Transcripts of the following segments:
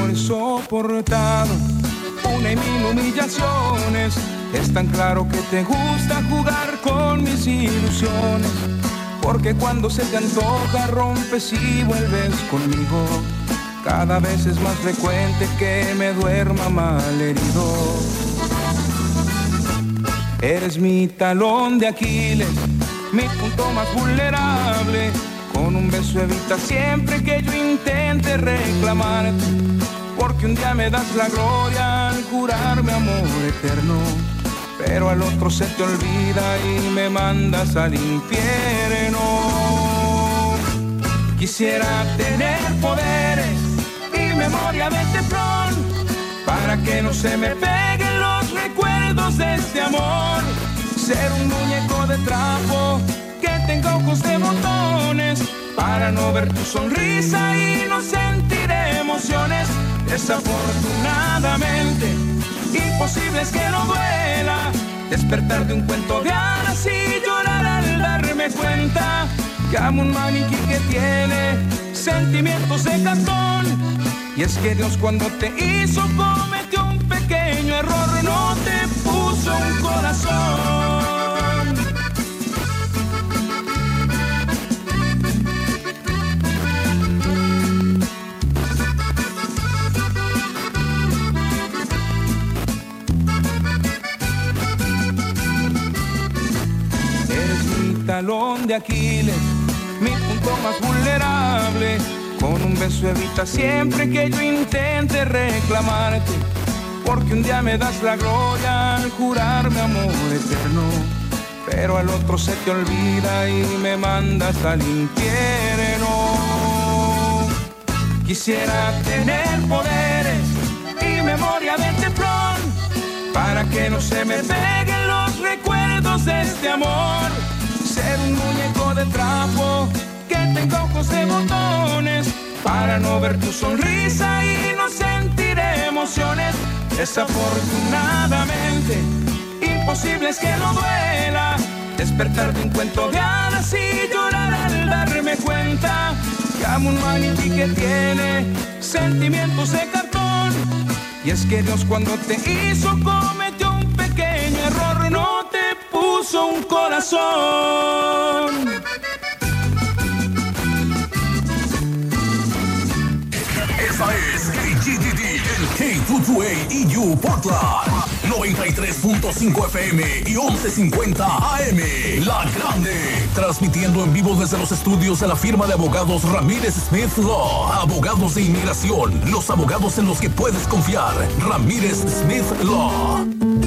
he soportado una y mil humillaciones. Es tan claro que te gusta jugar con mis ilusiones, porque cuando se te antoja rompes y vuelves conmigo. Cada vez es más frecuente que me duerma malherido. Eres mi talón de Aquiles, mi punto más vulnerable. Con un beso evita siempre que yo intente reclamarte, porque un día me das la gloria al jurarme amor eterno, pero al otro se te olvida y me mandas al infierno. Quisiera tener poderes y memoria de teflón, para que no se me peguen los recuerdos de este amor. Ser un muñeco de trapo que tenga ojos de botones, para no ver tu sonrisa y no sentir emociones. Desafortunadamente, imposible es que no duela despertar de un cuento de hadas y llorar al darme cuenta que amo un maniquí que tiene sentimientos de cartón. Y es que Dios cuando te hizo cometió un pequeño error, no te puso un corazón. Talón de Aquiles, mi punto más vulnerable. Con un beso evita siempre que yo intente reclamarte, porque un día me das la gloria al jurarme amor eterno, pero al otro se te olvida y me mandas al infierno. Quisiera tener poderes y memoria de teflón, para que no se me peguen los recuerdos de este amor. Ser un muñeco de trapo que tenga ojos de botones, para no ver tu sonrisa y no sentir emociones. Desafortunadamente, imposible es que no duela despertar de un cuento de hadas y llorar al darme cuenta que amo un maniquí que tiene sentimientos de cartón. Y es que Dios cuando te hizo cometió un pequeño error, no te puso un corazón. Esa es KGDD, el K228EU Portland, 93.5 FM y 1150 AM, La Grande, transmitiendo en vivo desde los estudios de la firma de abogados Ramírez Smith Law, abogados de inmigración, los abogados en los que puedes confiar, Ramírez Smith Law.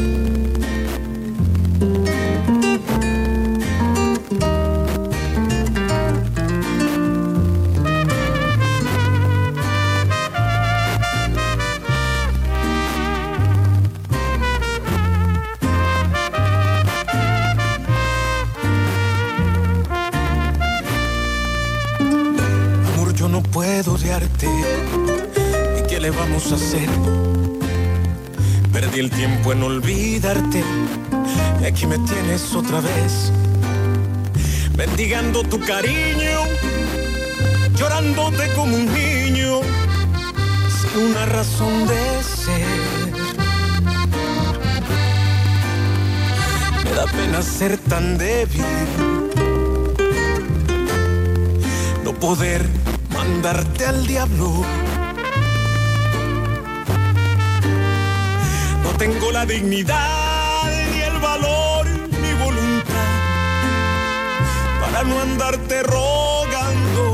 Puedo odiarte, ¿y qué le vamos a hacer? Perdí el tiempo en olvidarte y aquí me tienes otra vez, mendigando tu cariño, llorándote como un niño, sin una razón de ser. Me da pena ser tan débil, no poder mandarte al diablo. No tengo la dignidad, ni el valor, ni voluntad para no andarte rogando.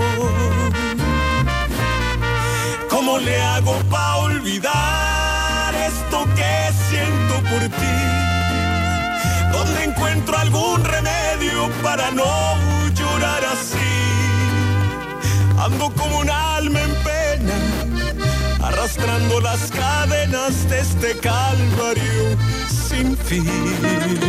¿Cómo le hago para olvidar esto que siento por ti? ¿Dónde encuentro algún remedio para no llorar así? Ando como un alma en pena, arrastrando las cadenas de este calvario sin fin.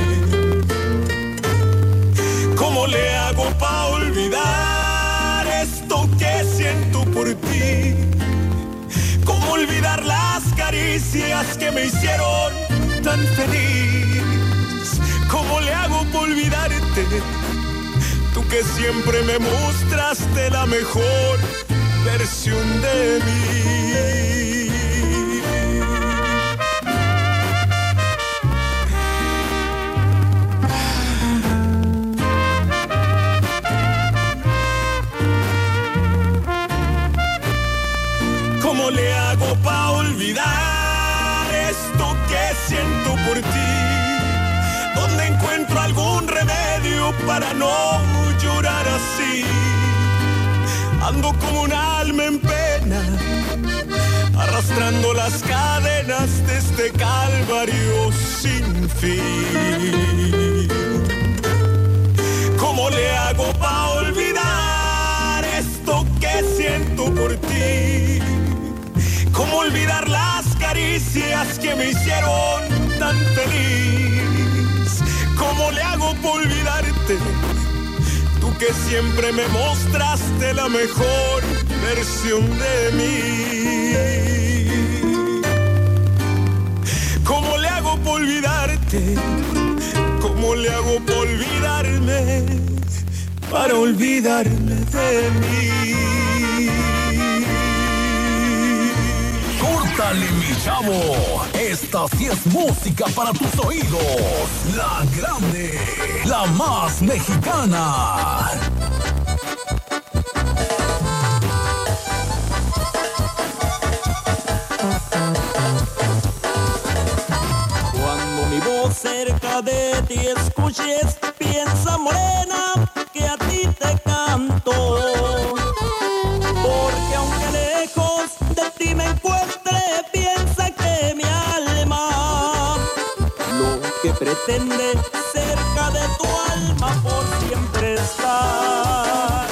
¿Cómo le hago para olvidar esto que siento por ti? ¿Cómo olvidar las caricias que me hicieron tan feliz? ¿Cómo le hago para olvidarte? Tú que siempre me mostraste la mejor versión de mí. olvidar esto que siento por ti? ¿Dónde encuentro algún remedio para no llorar así? Ando como un alma en pena, arrastrando las cadenas de este calvario sin fin. ¿Cómo le hago para olvidar esto que siento por ti? ¿Cómo olvidar las caricias que me hicieron tan feliz? ¿Cómo le hago para olvidarte? Tú que siempre me mostraste la mejor versión de mí. ¿Cómo le hago para olvidarte? ¿Cómo le hago para olvidarme? Para olvidarme de mí. Córtale, mi chavo. Esta sí es música para tus oídos. La grande, la más mexicana. Cuando mi voz cerca de ti escuches, piensa, morena, que a ti te canto. Porque aunque lejos de ti me encuentre, piensa que mi alma lo que pretende cerca de tu alma por siempre estar.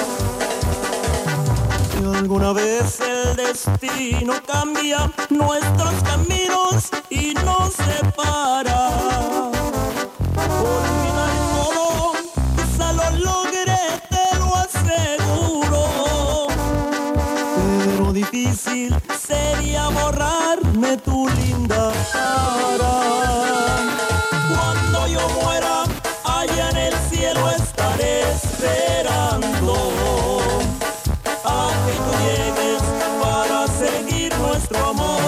Si alguna vez el destino cambia nuestros caminos y nos separa, por fin al modo quizá lo logré, te lo aseguro. Pero difícil sería borrarme tu linda cara. Cuando yo muera, allá en el cielo estaré esperando a que tú llegues para seguir nuestro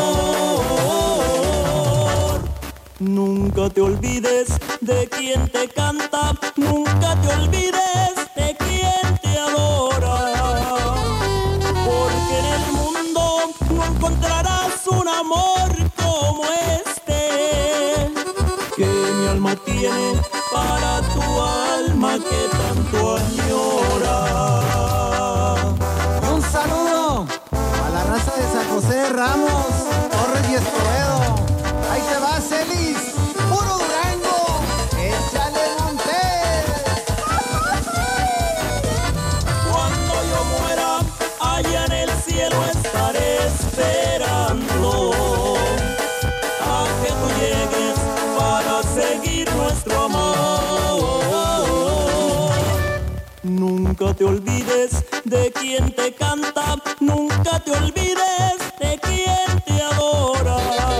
amor. Nunca te olvides de quien te canta, nunca te olvides de quien te adora. Porque en el mundo no encontrarás un amor como este que mi alma tiene para tu alma que tanto añora. Un saludo a la raza de San José, Ramos, Torres y Escobedo. Ahí te va, Celis, puro Durango, échale Montes. Cuando yo muera, allá en el cielo estaré esperando a que tú llegues para seguir nuestro amor. Nunca te olvides de quien te canta, nunca te olvides de quien te adora.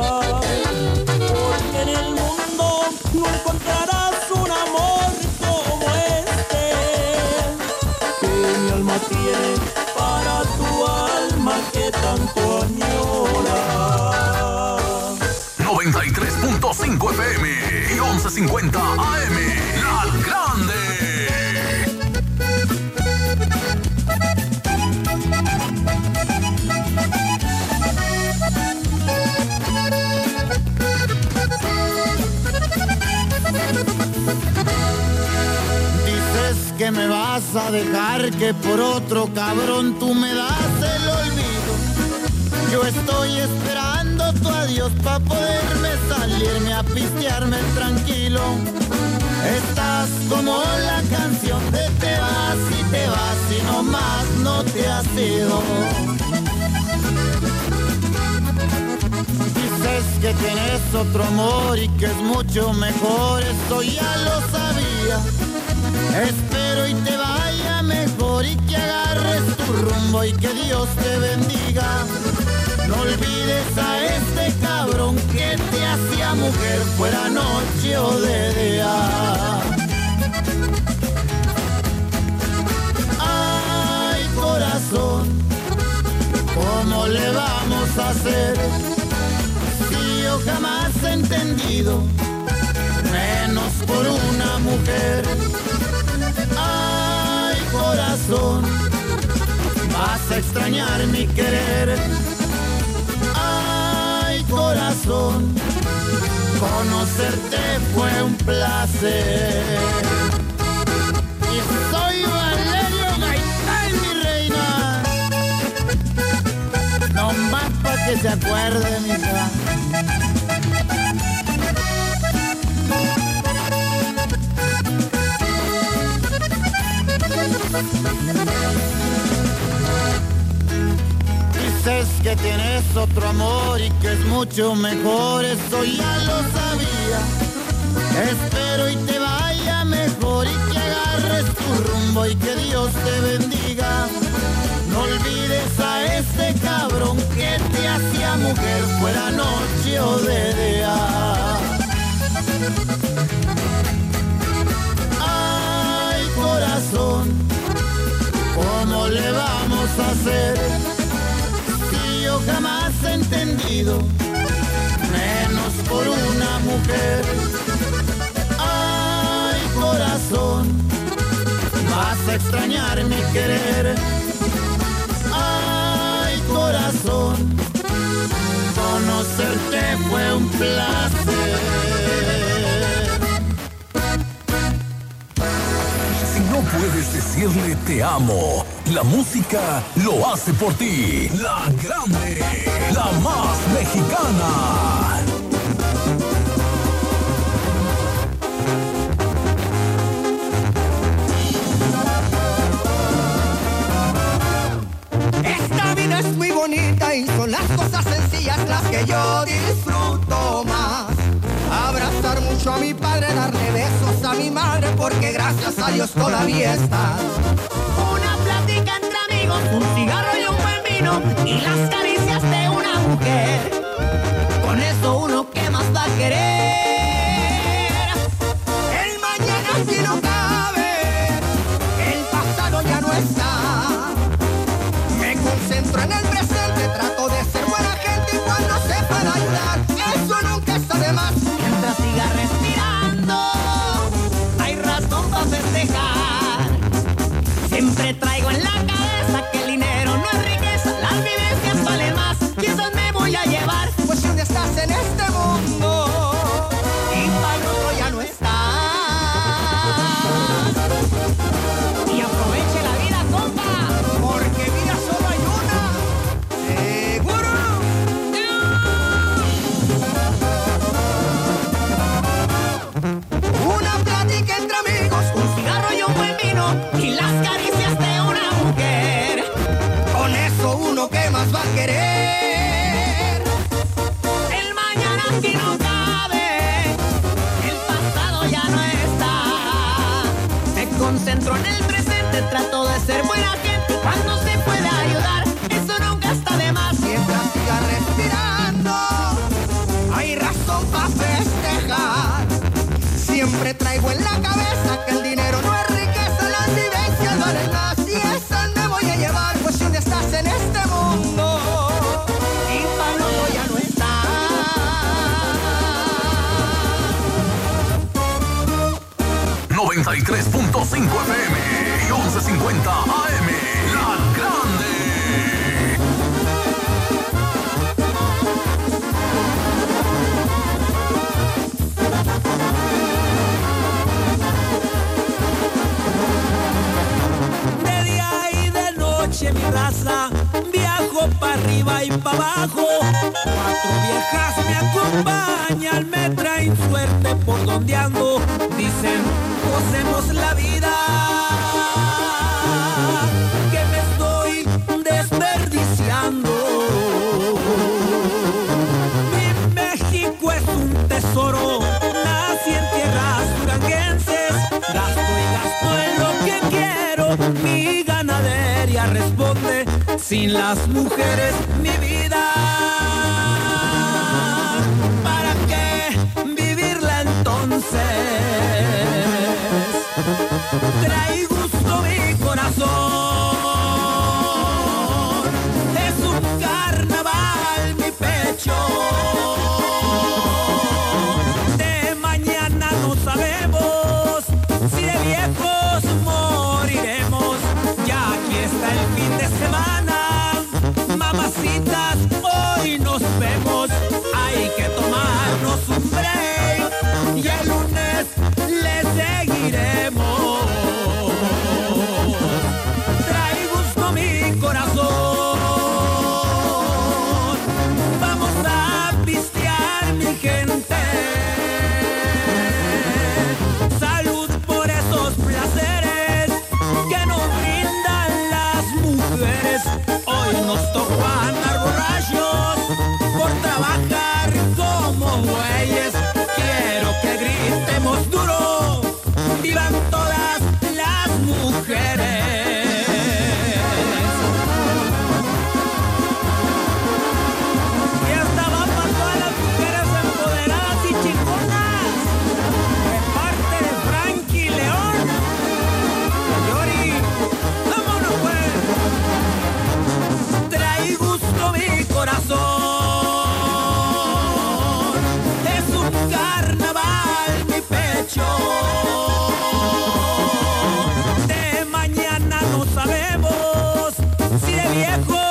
Porque en el mundo no encontrarás un amor como este que mi alma tiene para tu alma que tanto añora. 93.5 FM y 1150 AM. La grande. Dices que me vas a dejar, que por otro cabrón tú me das el olvido. Yo estoy esperando tu adiós pa' poderme salirme a pistearme tranquilo. Estás como la canción de te vas y nomás no te has ido. Dices que tienes otro amor y que es mucho mejor, eso ya lo sabía. Espero y te vaya mejor y que agarres tu rumbo y que Dios te bendiga. No olvides a este cabrón que te hacía mujer, fuera noche o de día. Ay, corazón, ¿cómo le vamos a hacer? Si yo jamás he entendido, menos por una mujer. Ay, corazón, vas a extrañar mi querer. Ay, corazón, conocerte fue un placer. Y soy Valerio Gaitán, mi reina. No más para que se acuerde, mija. Dices que tienes otro amor y que es mucho mejor, eso ya lo sabía. Espero y te vaya mejor y que agarres tu rumbo y que Dios te bendiga. No olvides a ese cabrón que te hacía mujer, fuera noche o de día. Ay, corazón, ¿cómo le vamos a hacer? Si yo jamás he entendido, menos por una mujer. Ay, corazón, vas a extrañar mi querer. Ay, corazón, conocerte fue un placer. Si no puedes decirle te amo, la música lo hace por ti. La grande, la más mexicana. Esta vida es muy bonita y son las cosas sencillas las que yo disfruto más. Abrazar mucho a mi padre, darle besos a mi madre, porque gracias a Dios todavía está. Una plática entre amigos, un cigarro y un buen vino, y las caricias de una mujer. Con eso uno, ¿qué más va a querer? El mañana si no cabe, el pasado ya no está. Me concentro en el presente, trato de ser buena gente y cuando se pueda ayudar, eso nunca está de más. Mientras siga respirando, hay razón para festejar. Siempre traigo en la cabeza que el dinero no es riqueza, las vivencias valen más. Quizás me voy a llevar, pues si un día estás en este mundo y para el otro ya no estás. Y aproveche la vida, compa, porque vida solo hay una. ¡Seguro! Una plática entre amigos, un cigarro y un buen vino, y las caricias de una mujer. Con eso uno, ¿qué más va a querer? El mañana si no cabe, el pasado ya no está. Me concentro en el presente, trato de ser buena gente, cuando se puede ayudar, eso nunca está de más. Siempre siga respirando, hay razón para festejar. Siempre traigo en la cabeza que el dinero no es riqueza, las vivencias valen más, y esas me voy a llevar, pues si un día estás en este mundo y para el otro ya no estás. 93.5 FM y 1150 AM. La grande. De día y de noche mi raza, viajo para arriba y para abajo. 4 viejas me acompañan, me traen suerte por donde ando. Dicen, gocemos la vida, que me estoy desperdiciando. Mi México es un tesoro, nací en tierras duranguenses. Gasto y gasto en lo que quiero, mi ganadería responde. Sin las mujeres mi vida, ¿para qué vivirla entonces? Trae gusto mi corazón, es un carnaval mi pecho. De mañana no sabemos si de viejos moriremos. Ya aquí está el fin de semana, mamacitas, hoy nos vemos. Hay que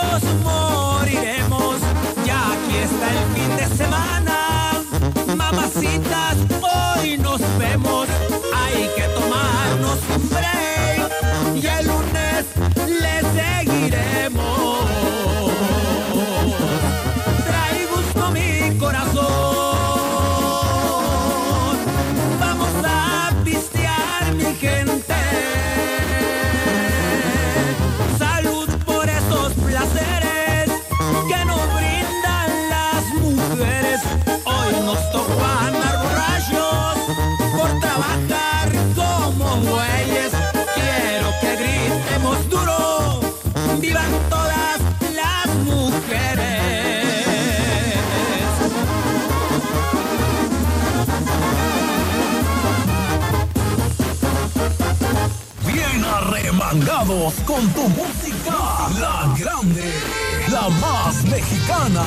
nos moriremos. Ya aquí está el fin de semana. Mamacitas, hoy nos vemos. Hay que tomarnos un break y el lunes le seguiremos. Trae gusto mi corazón. Vamos a pistear, mi gente. Salud por esos placeres que nos brindan las mujeres. Hoy nos tocó andar borrachos por trabajar como güeyes. Quiero que gritemos duro, vivan todas las mujeres. Bien arremangados con tu música, la grande, la más mexicana.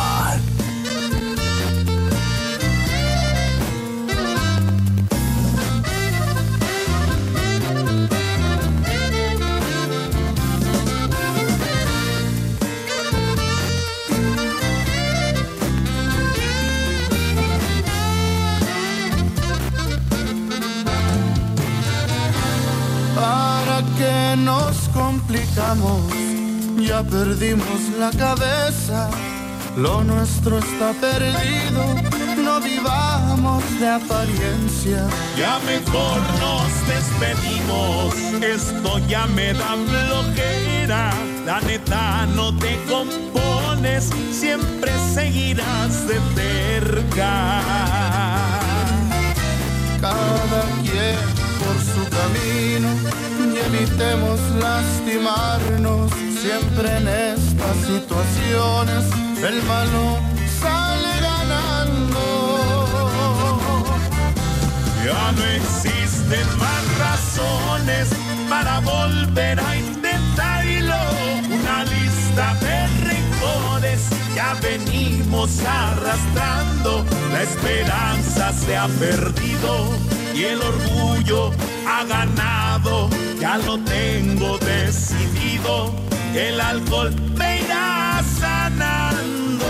¿Para qué nos complicamos? Ya perdimos la cabeza. Lo nuestro está perdido. No vivamos de apariencia. Ya mejor nos despedimos, esto ya me da flojera. La neta no te compones, siempre seguirás de terca. Cada quien por su camino y evitemos lastimarnos. Siempre en estas situaciones el malo sale ganando. Ya no existen más razones para volver a intentarlo. Una lista de rencores ya venimos arrastrando. La esperanza se ha perdido y el orgullo ha ganado. Ya lo tengo decidido, el alcohol me irá sanando.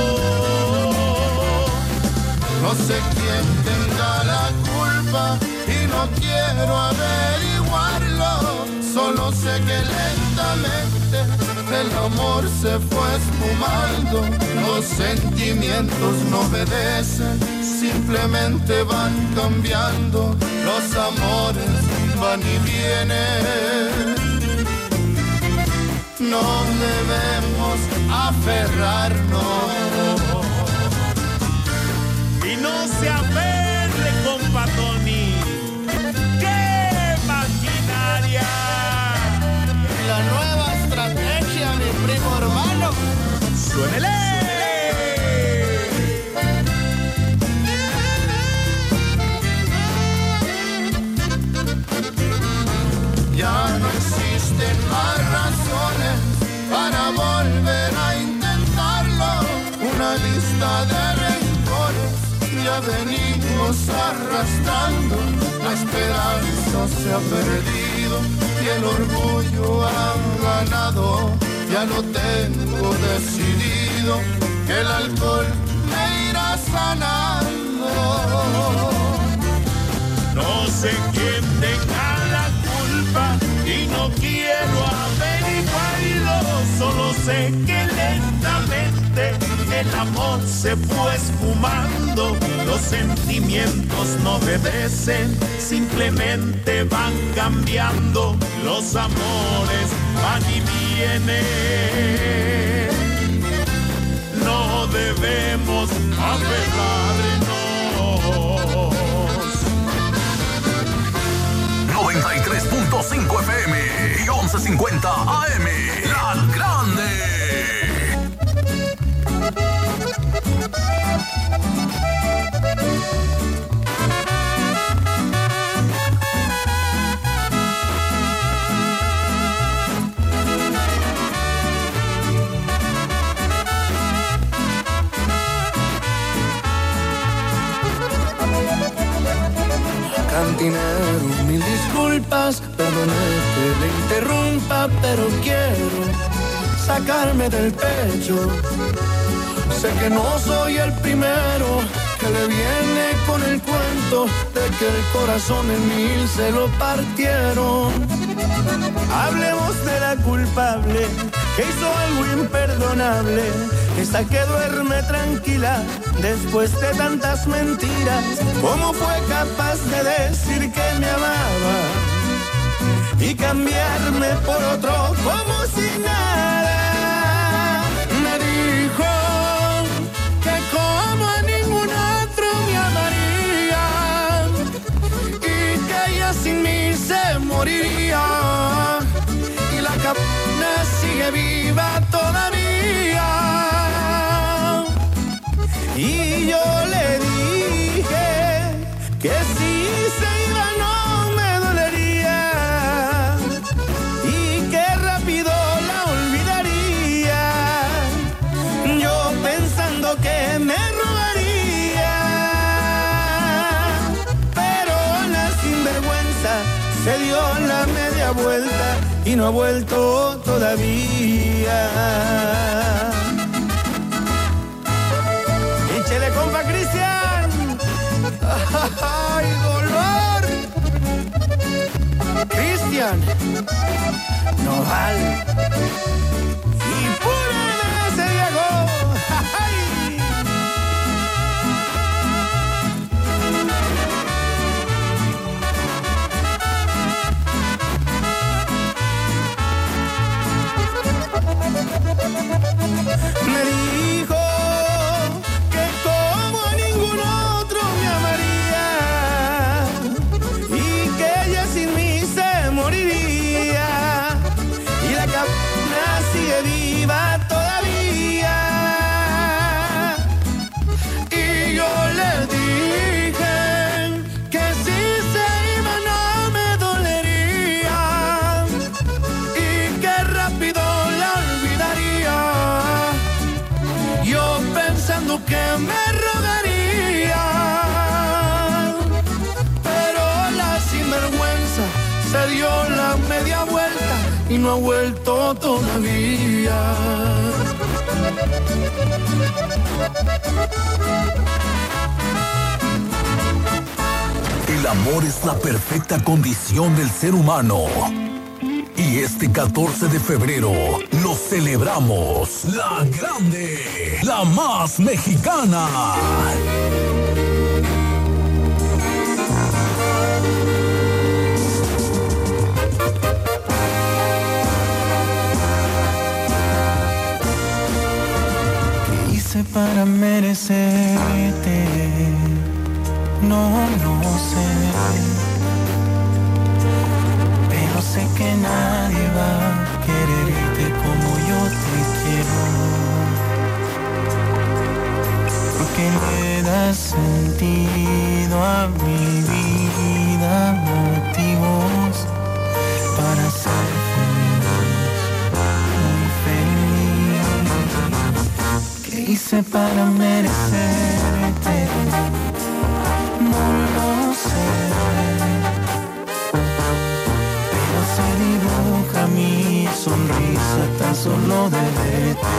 No sé quién tenga la culpa y no quiero averiguarlo. Solo sé que lentamente el amor se fue esfumando. Los sentimientos no obedecen, simplemente van cambiando. Los amores van y vienen. No debemos aferrarnos. Y no se aferre, compa Tony. ¡Qué maquinaria! La nueva estrategia, mi primo hermano. ¡Suénele! Ya no existen más razones para volver a intentarlo. Una lista de rencores ya venimos arrastrando. La esperanza se ha perdido y el orgullo ha ganado. Ya lo tengo decidido, que el alcohol me irá sanando. No sé quién tenga la culpa y no quiero averiguarlo. Solo sé que lentamente el amor se fue esfumando. Los sentimientos no obedecen, simplemente van cambiando. Los amores van y vienen. No debemos aferrarnos. 93.5 FM y 1150 AM. La grande. Cantinero, mil disculpas, perdone que le interrumpa, pero quiero sacarme del pecho. Sé que no soy el primero que le viene con el cuento de que el corazón en mil se lo partieron. Hablemos de la culpable que hizo algo imperdonable, esa que duerme tranquila después de tantas mentiras. ¿Cómo fue capaz de decir que me amaba y cambiarme por otro como si nada? Me dijo que como a ningún otro me amaría y que ella sin mí se moriría. Y la capna sigue viva todavía. Y yo le dije que si se iba no me dolería y que rápido la olvidaría. Yo pensando que me robaría, pero la sinvergüenza se dio la media vuelta y no ha vuelto todavía. ¡Échele, compa Cristian! ¡Ay, dolor! Cristian Nodal y pura ese Diego. ¡Ay! Me dijo que como a ningún otro me amaría y que ella sin mí se moriría. Y la capna sigue viva todavía. Y yo le dije que si se iba no me dolería y que rápido la olvidaría. Yo pensando que me rogaría, pero la sinvergüenza se dio la media vuelta y no ha vuelto todavía. El amor es la perfecta condición del ser humano. Y este 14 de febrero lo celebramos. La grande, la más mexicana. ¿Qué hice para merecerte? No sé. Sé que nadie va a quererte como yo te quiero, porque le das sentido a mi vida, motivos para ser feliz, muy feliz. ¿Qué hice para merecerte? No lo sé. Se dibuja mi sonrisa tan solo de verte.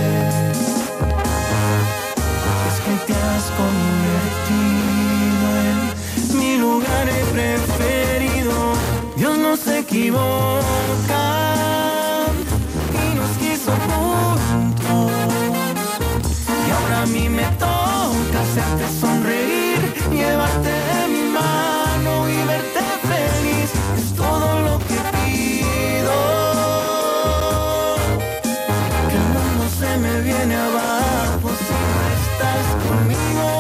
Es que te has convertido en mi lugar preferido. Dios no se equivoca y nos quiso juntos. Y ahora a mí me toca hacerte sonreír, llevarte de mi mano y verte feliz. Es todo lo que pido. Que el mundo se me viene abajo si no estás conmigo.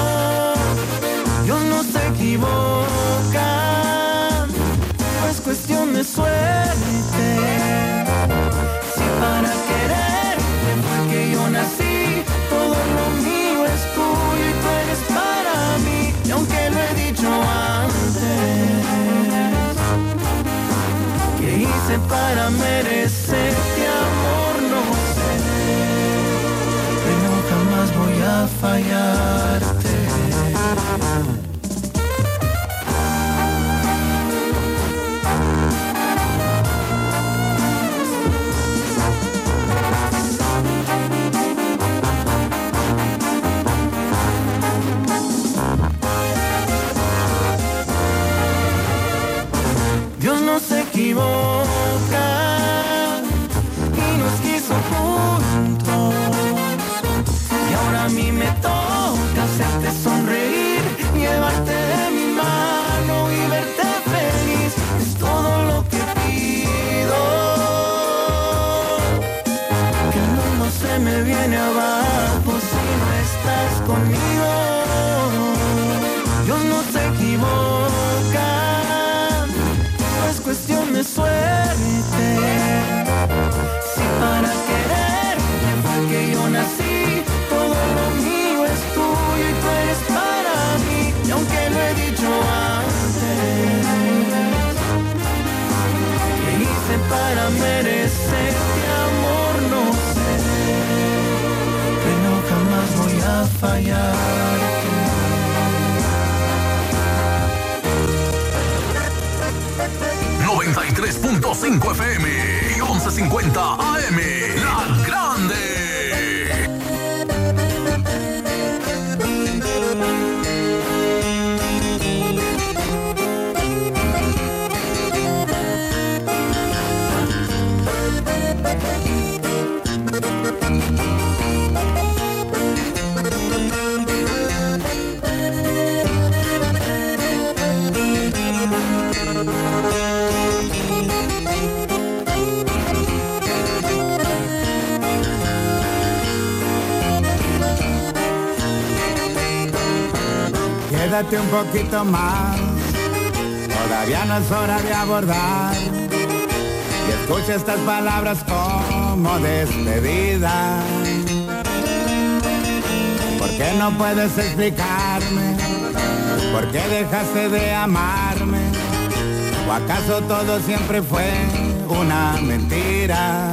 Dios no se equivoca, no es cuestión de suerte. Si para quererte fue que yo nací, todo lo mío es tuyo y tú eres para mí. Y aunque lo he dicho antes, ¿qué hice para merecerte, amor? No sé, pero jamás voy a fallarte. me viene abajo si no estás conmigo. Dios no se equivoca, no es cuestión de suerte. Si para quererte fue que yo nací, todo lo mío es tuyo y tú eres para mí. Y aunque lo he dicho antes, ¿qué hice para merecerte amor? No sé, pero jamás voy a fallar. 93.5 FM y 1150 AM, La Grande. Quédate un poquito más, todavía no es hora de abordar. Y escucha estas palabras como despedida. ¿Por qué no puedes explicarme? ¿Por qué dejaste de amarme? ¿O acaso todo siempre fue una mentira?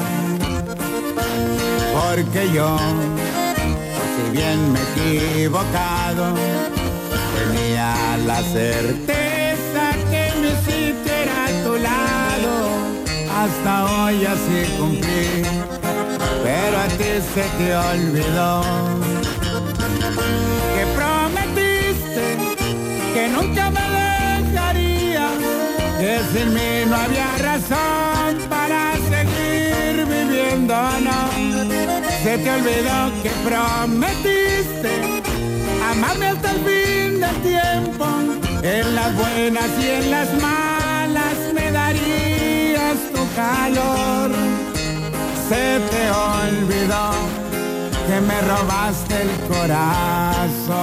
Porque yo, si bien me he equivocado, tenía la certeza que mi sitio era a tu lado. Hasta hoy así cumplí, pero a ti se te olvidó que prometiste que nunca me dejarías, que sin mí no había razón para seguir viviendo, no. Se te olvidó que prometiste amarme hasta el fin del tiempo, en las buenas y en las malas me darías tu calor. Se te olvidó que me robaste el corazón.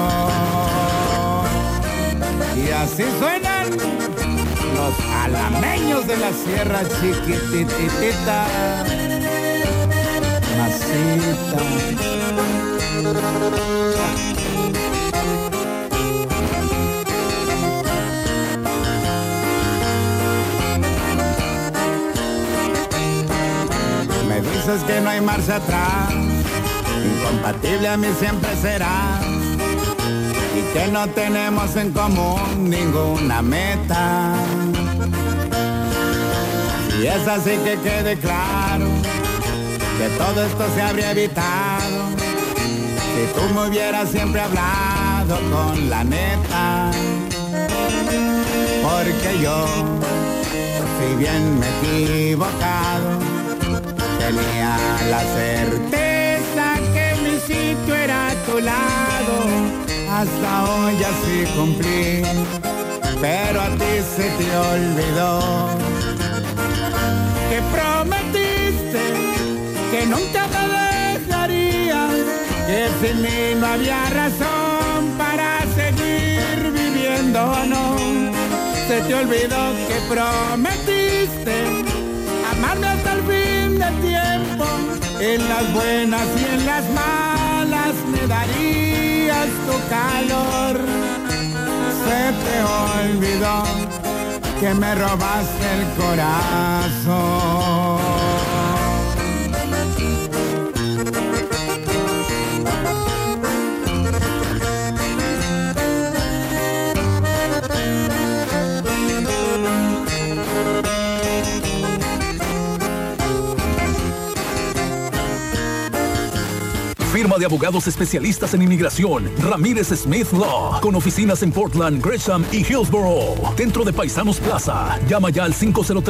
Y así suenan los alameños de la Sierra Chiquititita, Masita. Me dices que no hay marcha atrás, incompatible a mí siempre será, y que no tenemos en común ninguna meta. Y es así que quede claro que todo esto se habría evitado si tú me hubieras siempre hablado con la neta. Porque yo, si bien me he equivocado, tenía la certeza que mi sitio era a tu lado. Hasta hoy así cumplí, pero a ti se te olvidó que prometiste que nunca me dejarías, que sin mí no había razón para seguir viviendo, no. Se te olvidó que prometiste amarme hasta el fin del tiempo, en las buenas y en las malas me darías tu calor. Se te olvidó que me robaste el corazón. Firma de abogados especialistas en inmigración, Ramírez Smith Law, con oficinas en Portland, Gresham y Hillsborough, dentro de Paisanos Plaza. Llama ya al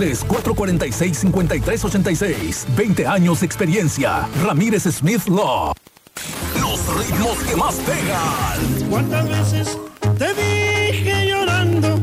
503-446-5386. 20 años de experiencia. Ramírez Smith Law. Los ritmos que más pegan. ¿Cuántas veces te dije llorando?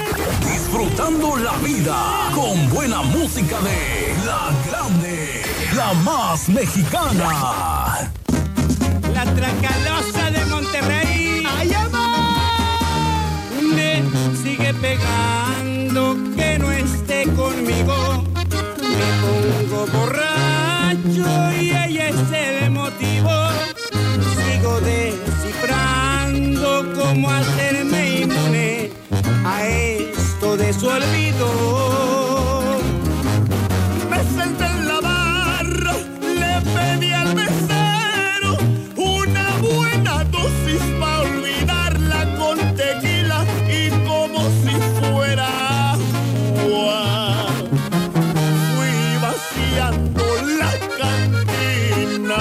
Disfrutando la vida con buena música de La Grande. la más mexicana. La Tracalosa de Monterrey. ¡Ay, amor! Me sigue pegando que no esté conmigo. Me pongo borracho y ella es el motivo. Sigo descifrando cómo hacerme inmune a esto de su olvido. Me senté en la barra, le pedí al mesero una buena dosis para olvidarla con tequila y como si fuera agua. Fui vaciando la cantina.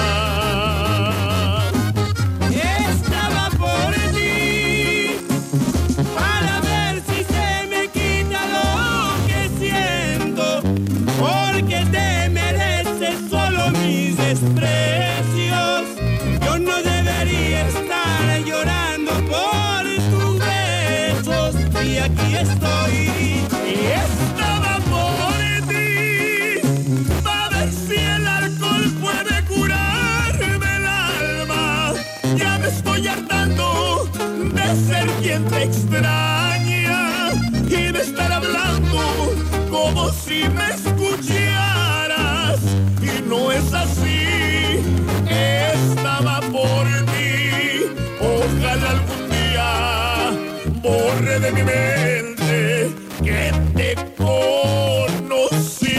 Estaba por ti para ver si se me quita lo que siento, porque te mereces solo mis desprecios. Yo no debería estar llorando por tus besos y aquí estoy. Y estaba por ti, para ver si el alcohol puede curarme el alma. Ya me estoy hartando de ser quien te extraña y de estar hablando como si me escucharas. Y no es así, estaba por ti. Ojalá algún día borre de mi mente que te conocí.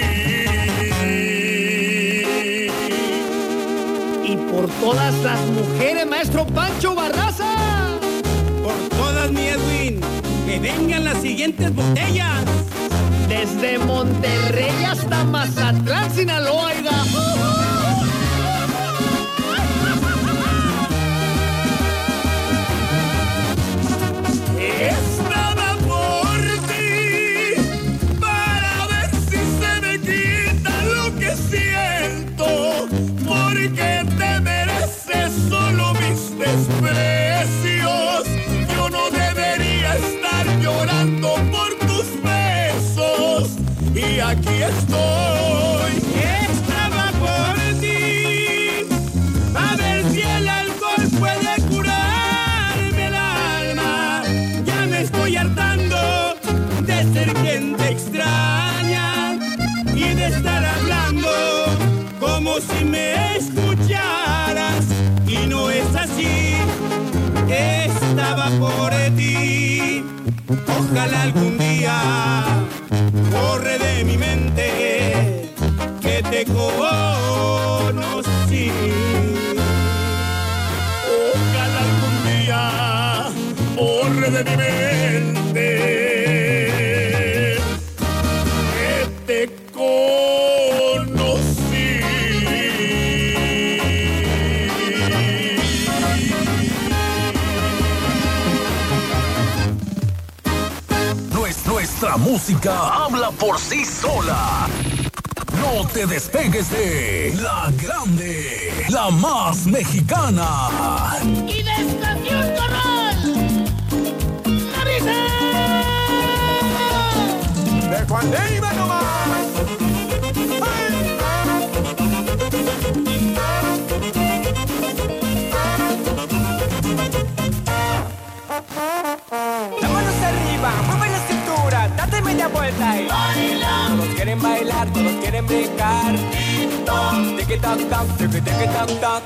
Y por todas las mujeres, maestro Pancho Barraza. Por todas, mi Edwin, que vengan las siguientes botellas. Desde Monterrey hasta Mazatlán, Sinaloa, oiga. Estaba por ti, para ver si se me quita lo que siento, porque te mereces solo mis desprecios. Yo no debería estar llorando por tus besos, y aquí estoy. Estaba por ti, a ver si el alcohol puede curarme el alma. Ya me estoy hartando de ser quien te extraña y de estar hablando como si me escucharas. Y no es así, estaba por ti. Ojalá algún día borre de mi mente que te conocí. Ojalá algún día borre de mi mente que te conocí. Nuestra música habla por sí sola. No te despegues de La Grande, la más mexicana. Y de Estación Corral, ¡avisa! De Juan Leiva nomás. Las manos arriba, mueve la cintura, date media vuelta y baila. Todos quieren bailar, todos quieren brincar. Tiki tac tac, tiki tiki tac tac.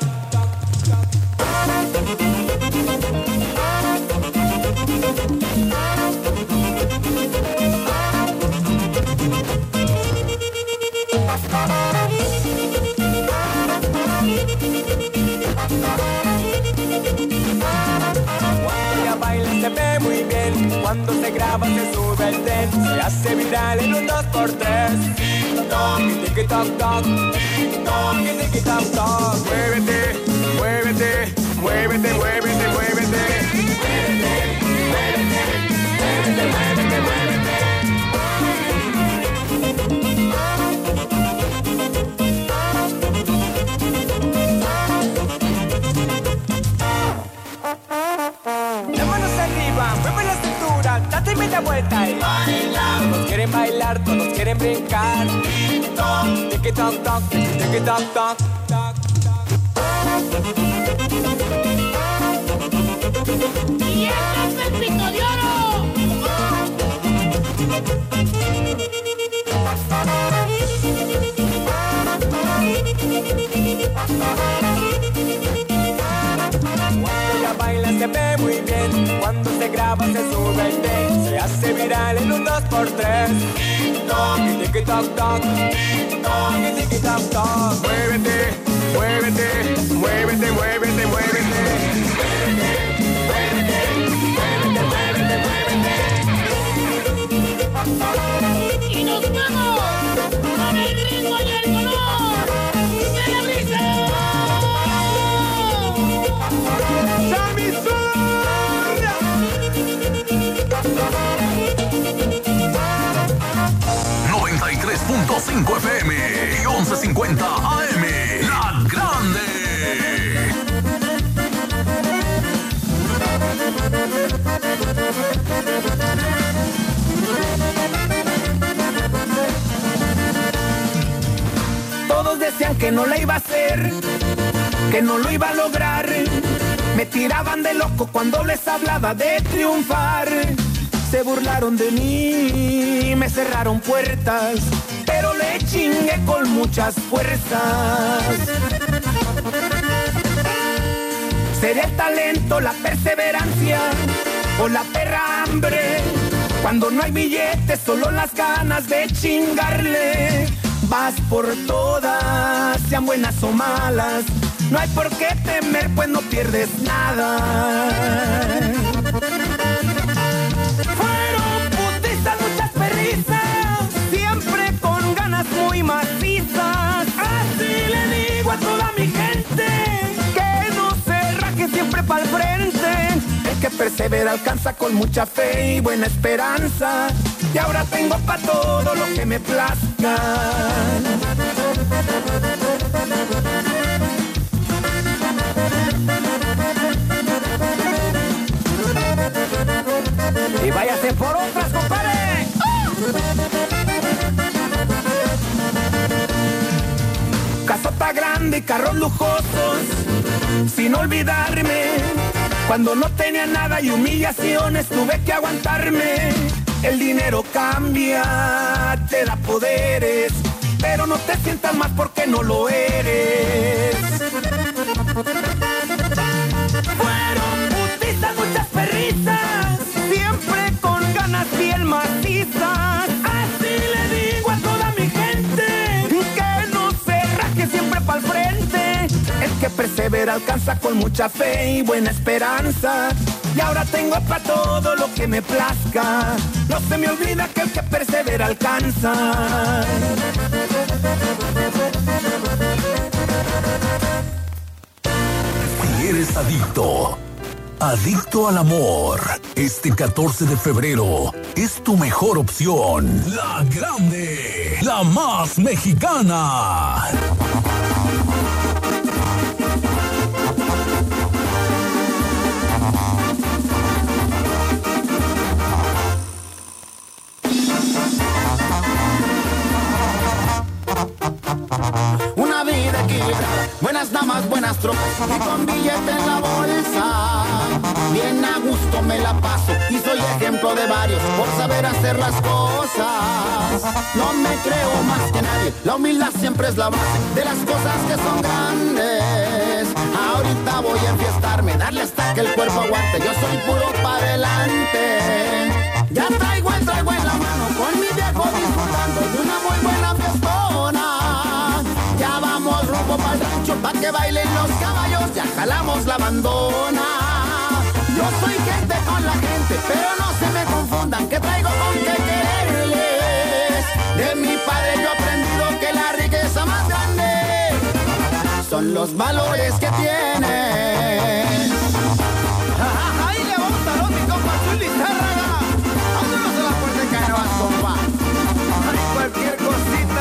Cuando ella baila se ve muy bien, cuando se graba se sube el tren, se hace viral en un 2x3. Tiki tac tac, tiki tac tac. Muévete, muévete, muévete, muévete, muévete. Muévete, muévete, muévete. Las manos arriba, mueve la cintura, date media vuelta y baila. Todos quieren bailar, todos quieren brincar. Tiki toc toc, tiki toc toc. ¡Y este es Pepito de Oro! Cuando ella baila se ve muy bien, cuando se graba se sube el tape, se hace viral en un 2x3. Tiki toc toc, tiki toc toc. Muévete, muévete, muévete, muévete, muévete. ¡Y nos vamos con el ritmo y el color de la brisa! ¡Sammy Zurda! 93.5 FM y 1150 AM. La Grande. Todos decían que no la iba a hacer, que no lo iba a lograr. Me tiraban de loco cuando les hablaba de triunfar. Se burlaron de mí, me cerraron puertas, pero le chingué con muchas fuerzas. Sería el talento, la perseverancia o la perra hambre. Cuando no hay billetes, solo las ganas de chingarle. Vas por todas, sean buenas o malas. No hay por qué temer, pues no pierdes nada. Fueron putistas, muchas perrizas, siempre con ganas muy macizas. Así le digo a toda mi gente, que no se raje siempre pa'l frente. El que persevera alcanza con mucha fe y buena esperanza. Y ahora tengo pa' todo lo que me plazca. Y váyase por otras, compadre. Casota grande y carros lujosos, sin olvidarme. Cuando no tenía nada y humillaciones tuve que aguantarme. El dinero cambia, te da poderes, pero no te sientas más porque no lo eres. Fueron putistas, muchas perrizas, siempre con ganas bien macizas. Así le digo a toda mi gente, que no se raje siempre pa'l frente. El que persevera alcanza con mucha fe y buena esperanza. Y ahora tengo pa' todo lo que me plazca. No se me olvida que el que persevera alcanza. Si eres adicto al amor, este 14 de febrero es tu mejor opción. La Grande, la más mexicana. Una vida equilibrada, buenas damas, buenas tropas y con billete en la bolsa. Bien a gusto me la paso y soy ejemplo de varios por saber hacer las cosas. No me creo más que nadie, la humildad siempre es la base de las cosas que son grandes. Ahorita voy a enfiestarme, darle hasta que el cuerpo aguante, yo soy puro para adelante. Ya traigo el trago en la mano, con mi viejo disfrutando de una muy buena fiestona. Ya vamos rumbo pa'l rancho, pa' que bailen los caballos, ya jalamos la bandona. Yo soy gente con la gente, pero no se me confundan, que traigo con qué quererles. De mi padre yo he aprendido que la riqueza más grande son los valores que tienen. Ahí le vamos a los mi compa Zuli Zárraga. Vámonos a la puerta de Canovas, compa. Ay, cualquier cosita.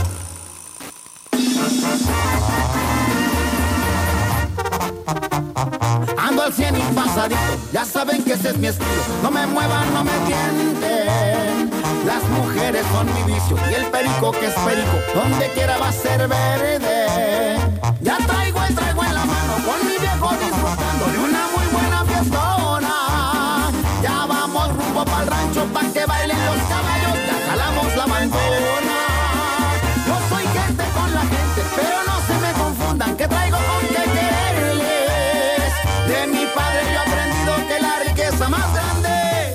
Ando al 100 y pasadito, ya saben que ese es mi estilo. No me muevan, no me tienten. Las mujeres son mi vicio y el perico que es perico, donde quiera va a ser verde. Ya traigo el trago en la mano, con mi viejo disfrutando de una muy buena fiestona. Ya vamos rumbo pa'l rancho pa' que bailen los caballos, ya jalamos la bandona. Yo soy gente con la gente, pero no se me confundan, que traigo con qué quererles. De mi padre yo he aprendido que la riqueza más grande.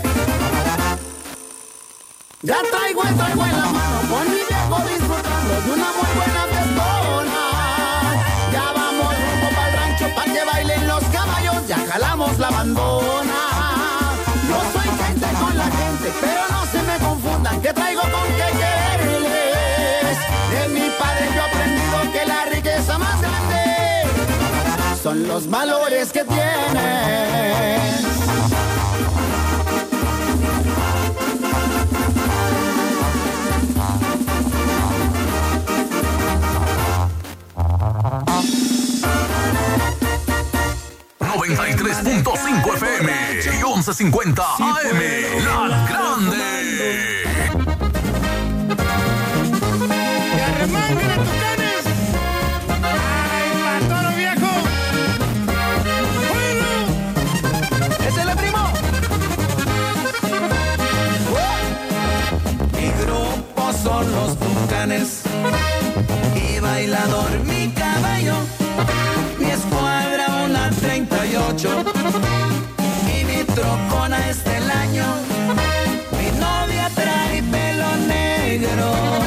Ya traigo el trago en la mano, con mi viejo disfrutando de una muy buena fiestona. Ya vamos rumbo pa'l rancho pa' que bailen los caballos, ya jalamos la bandona. Yo soy gente con la gente, pero no se me confundan, que traigo con qué quererles. De mi padre yo he aprendido que la riqueza más grande son los valores que tienes. 93.5 FM y 1150 AM, La Grande. ¡Que arremanguen a Tucanes! ¡Ay, pa' toro viejo! ¡Bueno! ¡Ese es el primo! Mi grupo son los Tucanes y Bailador mi caballo. Mi escuadra una 38 y mi trocona es del año. Mi novia trae pelo negro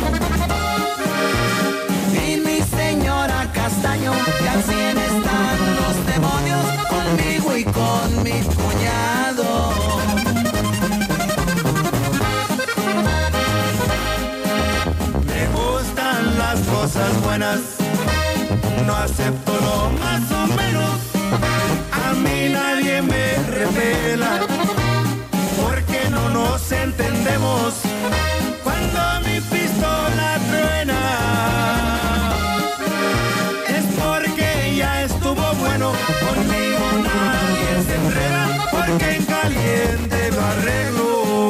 y mi señora castaño. Y al 100 están los demonios conmigo y con mi cuñado. Me gustan las cosas buenas, no acepto lo más o menos. A mí nadie me revela, porque no nos entendemos. Cuando mi pistola truena, es porque ya estuvo bueno. Conmigo nadie se enreda, porque en caliente lo arreglo.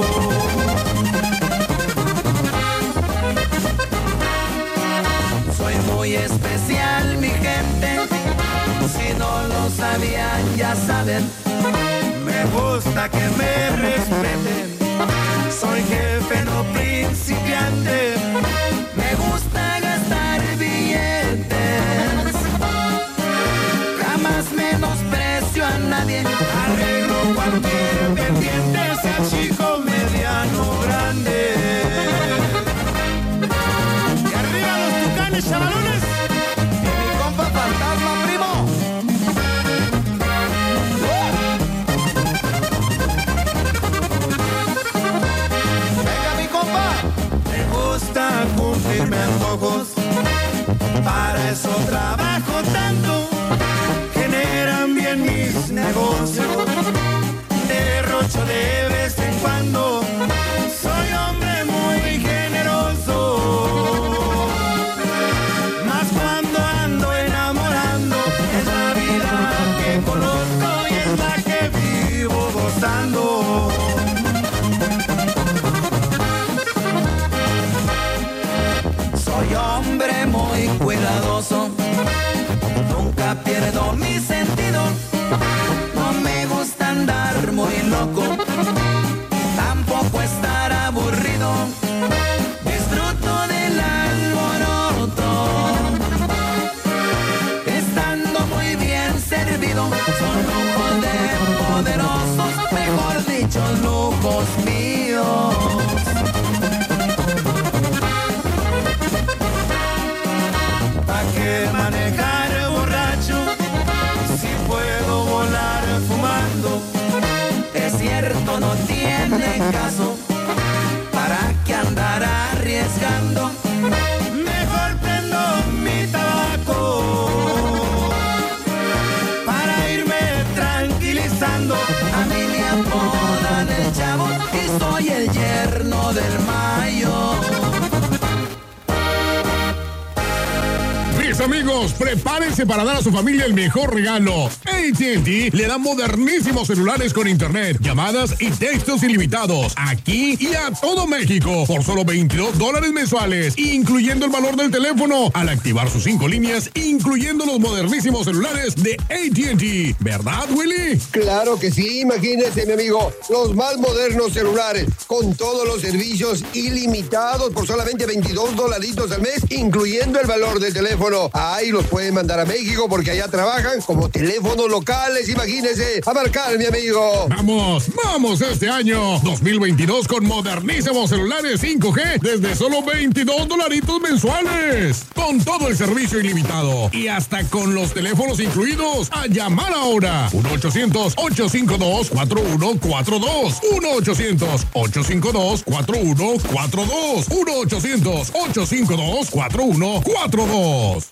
Soy muy especial, mi gente. Si no lo sabían, ya saben. Me gusta que me respeten. Soy jefe, no principiante. Me gusta gastar billetes. Jamás menosprecio a nadie. Arreglo cualquier pendiente, sea chico, mediano, grande. ¡Y arriba los Tucanes, chavalones! Y mi compa fantasma, primo. Venga, mi compa. Me gusta cumplirme antojos, para eso trabajo tanto. Generan bien mis negocios, derrocho de vez en cuando. Soy hombre muy generoso, más cuando ando enamorando. Es la vida que conozco y es la que vivo gozando. Soy hombre muy cuidadoso, nunca pierdo mi sentido. No me gusta andar muy loco, tampoco estar aburrido. Disfruto del alboroto, estando muy bien servido. Son lujos de poderosos, mejor dicho, lujos míos. ¿Pa' qué manejar borracho si puedo volar fumando? Es cierto, no tiene caso, ¿para qué andar arriesgando? Mejor prendo mi tabaco para irme tranquilizando. A mí me apodan el Chavo y soy el yerno del Mayo. amigos, prepárense para dar a su familia el mejor regalo. AT&T le da modernísimos celulares con internet, llamadas y textos ilimitados, aquí y a todo México, por solo $22 mensuales, incluyendo el valor del teléfono, al activar sus 5 líneas, incluyendo los modernísimos celulares de AT&T. ¿Verdad, Willy? Claro que sí, imagínese, mi amigo, los más modernos celulares, con todos los servicios ilimitados por solamente $22 al mes, incluyendo el valor del teléfono. Ahí los pueden mandar a México porque allá trabajan como teléfonos locales, imagínese. A marcar, mi amigo. Vamos este año 2022 con modernísimos celulares 5G desde solo $22 mensuales. Con todo el servicio ilimitado y hasta con los teléfonos incluidos. A llamar ahora. 1-800-852-4142. 1-800-852-4142. 1-800-852-4142.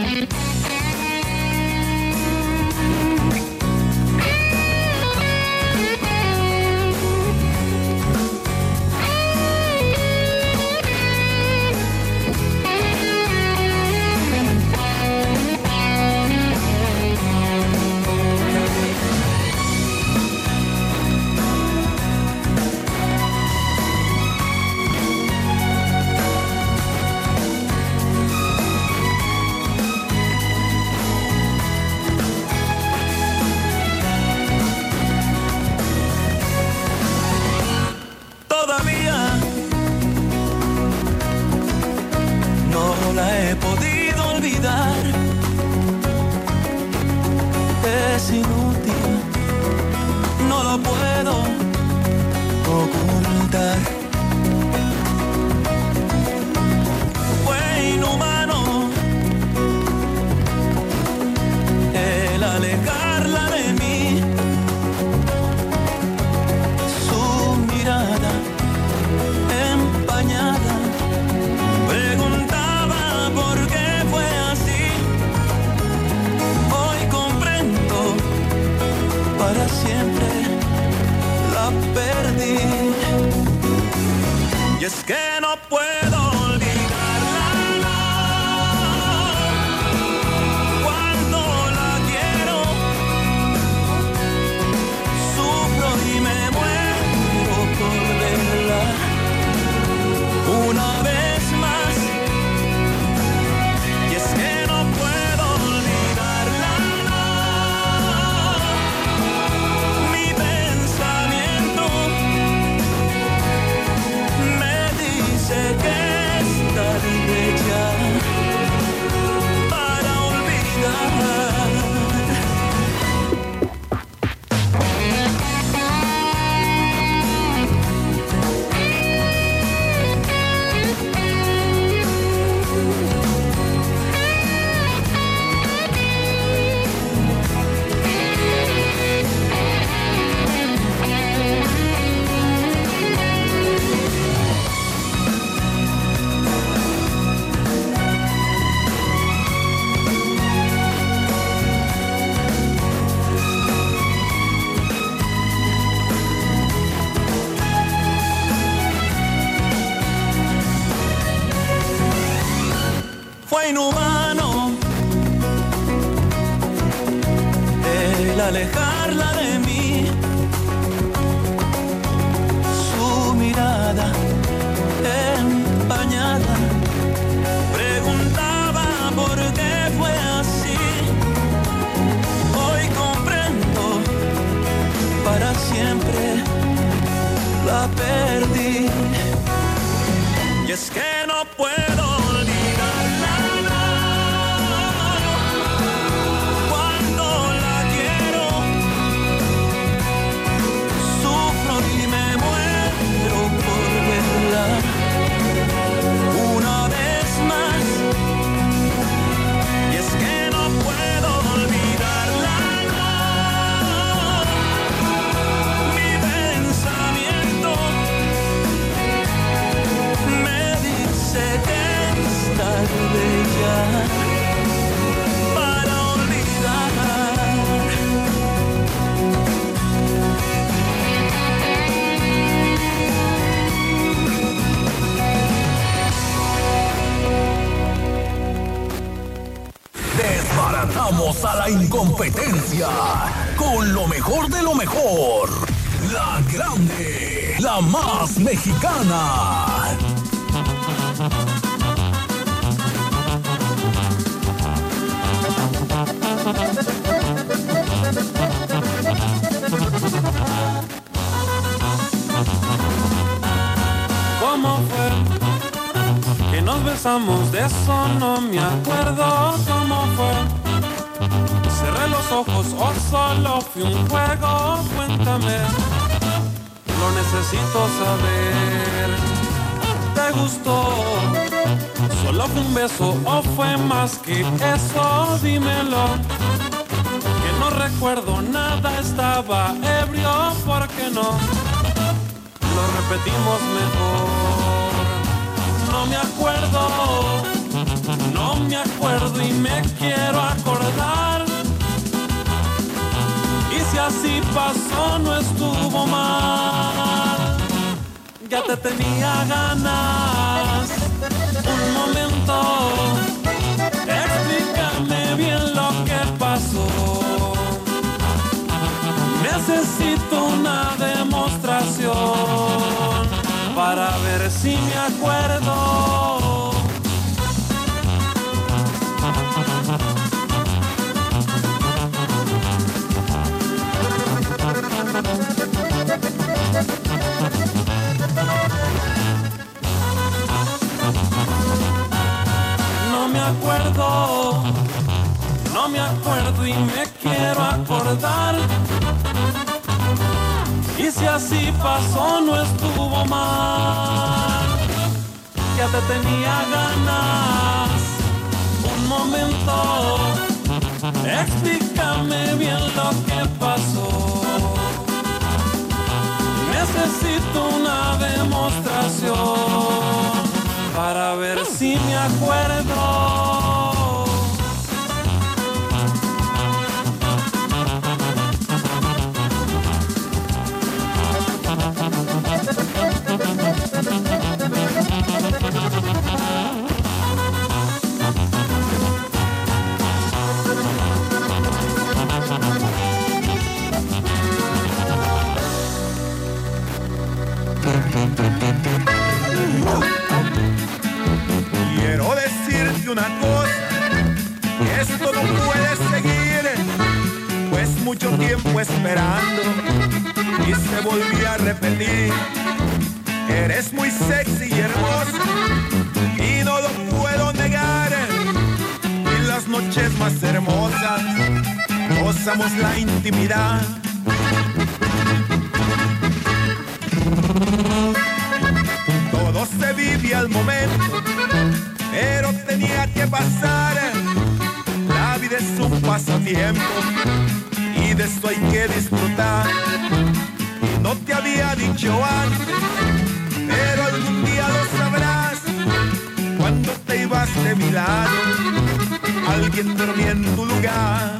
Es inútil, no lo puedo ocultar. Fue inhumano el alejarla de mí. Su mirada empañada preguntaba por qué fue así. Hoy comprendo, para siempre la perdí. Y es que no puedo olvidarla, no. Cuando la quiero, sufro y me muero por verla una vez más. Y es que no puedo olvidarla, no. Mi pensamiento me dice que está libre ya para olvidar. Fue inhumano el alejarla de mí. Su mirada empañada preguntaba por qué fue así. Hoy comprendo, para siempre la perdí. Y es que no puedo olvidarla, no. Cuando la quiero, sufro y me muero por verla una vez más. Y es que no puedo olvidarla, no. Mi pensamiento me dice que Comienza la incompetencia con lo mejor de lo mejor. La grande, la más mexicana. ¿Cómo fue que nos besamos? De eso no me acuerdo. ¿Cómo fue? Cerré los ojos o solo fue un juego. Cuéntame, lo necesito saber. ¿Te gustó? ¿Solo fue un beso o fue más que eso? Dímelo, que no recuerdo nada, estaba ebrio, ¿por qué no? Lo repetimos mejor. No me acuerdo y me quiero acordar. Y si así pasó no estuvo mal. Ya te tenía ganas. Un momento, explícame bien lo que pasó. Necesito una demostración para ver si me acuerdo. No me acuerdo y me quiero acordar. Y si así pasó no estuvo mal. Ya te tenía ganas. Un momento, explícame bien lo que pasó. Necesito una demostración para ver si me acuerdo. Quiero decirte una cosa, esto no puede seguir, pues mucho tiempo esperando y se volvió a repetir. Eres muy sexy y hermosa y no lo puedo negar. Y las noches más hermosas gozamos la intimidad. Todo se vive al momento, pero tenía que pasar. La vida es un pasatiempo y de esto hay que disfrutar. Y no te había dicho antes, pero algún día lo sabrás. Cuando te ibas de mi lado, alguien dormía en tu lugar.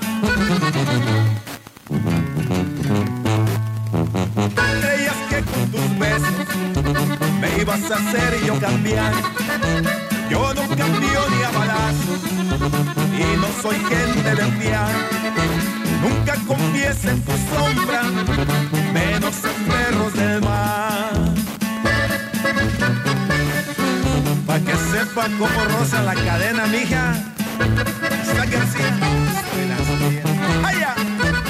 Creías que con tus besos me ibas a hacer yo cambiar. Yo no cambio ni a balazos y no soy gente de fiar. Nunca confíes en tu sombra, menos en perros del mar. Pa' que sepa cómo roza la cadena, mija. Esta canción soy la siguiente. ¡Ay, ya!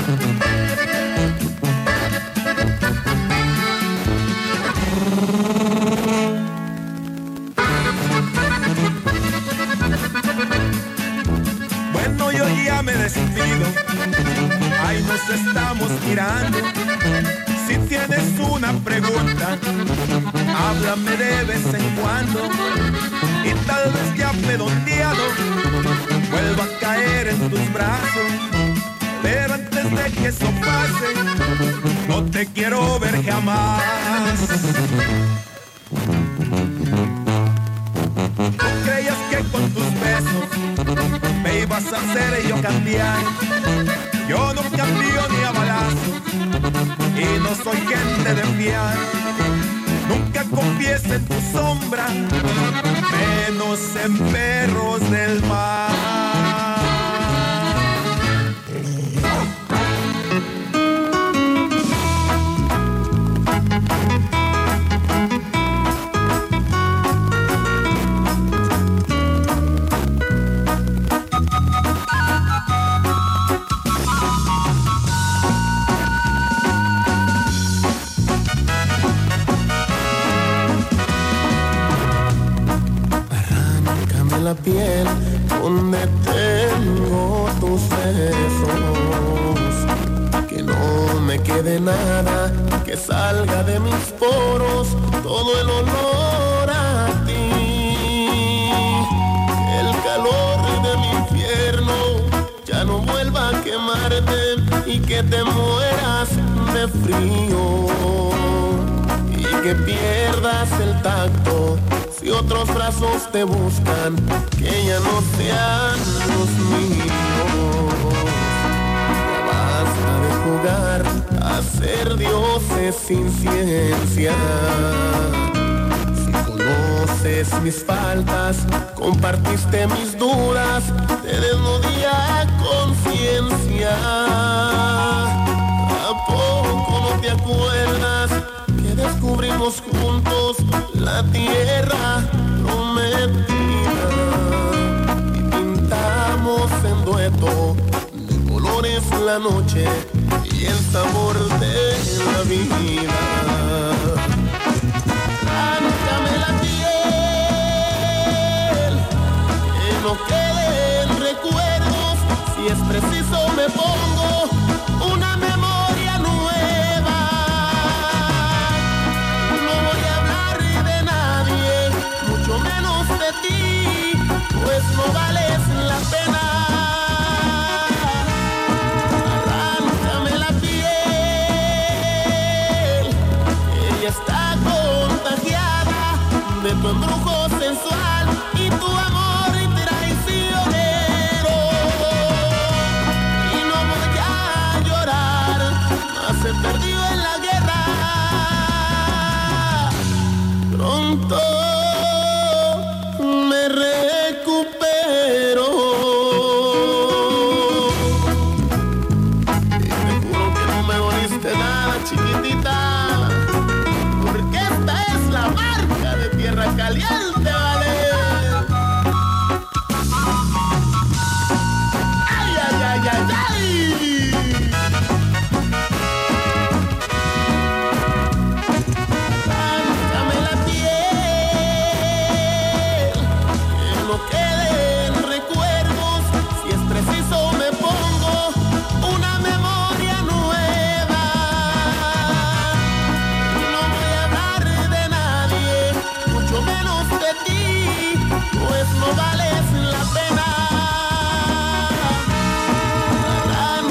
Bueno, yo ya me despido. Ahí nos estamos mirando. Si tienes una pregunta, háblame de vez en cuando. Y tal vez ya redondeado vuelva a caer en tus brazos. Pero antes de que eso pase, no te quiero ver jamás. Tú creías que con tus besos me ibas a hacer yo cambiar. Yo no cambio ni a balazos y no soy gente de fiar. Nunca confíes en tu sombra, menos en perros del mar. piel donde tengo tus besos. Que no me quede nada, que salga de mis poros todo el olor a ti. Que el calor de mi infierno ya no vuelva a quemarte y que te mueras de frío. Y que pierdas el tacto si otros brazos te buscan, que ya no sean los míos. Basta de jugar a ser dioses sin ciencia. Si conoces mis faltas, compartiste mis dudas, te desnudé a conciencia. ¿A poco no te acuerdas que descubrimos juntos la tierra prometida? Y pintamos en dueto colores la noche y el sabor de la vida. Arráncame la piel, que no queden recuerdos. Si es preciso me pongo una memoria nueva. No voy a hablar de nadie, mucho menos de ti, pues no vales la pena. Está contagiada de tu embrujo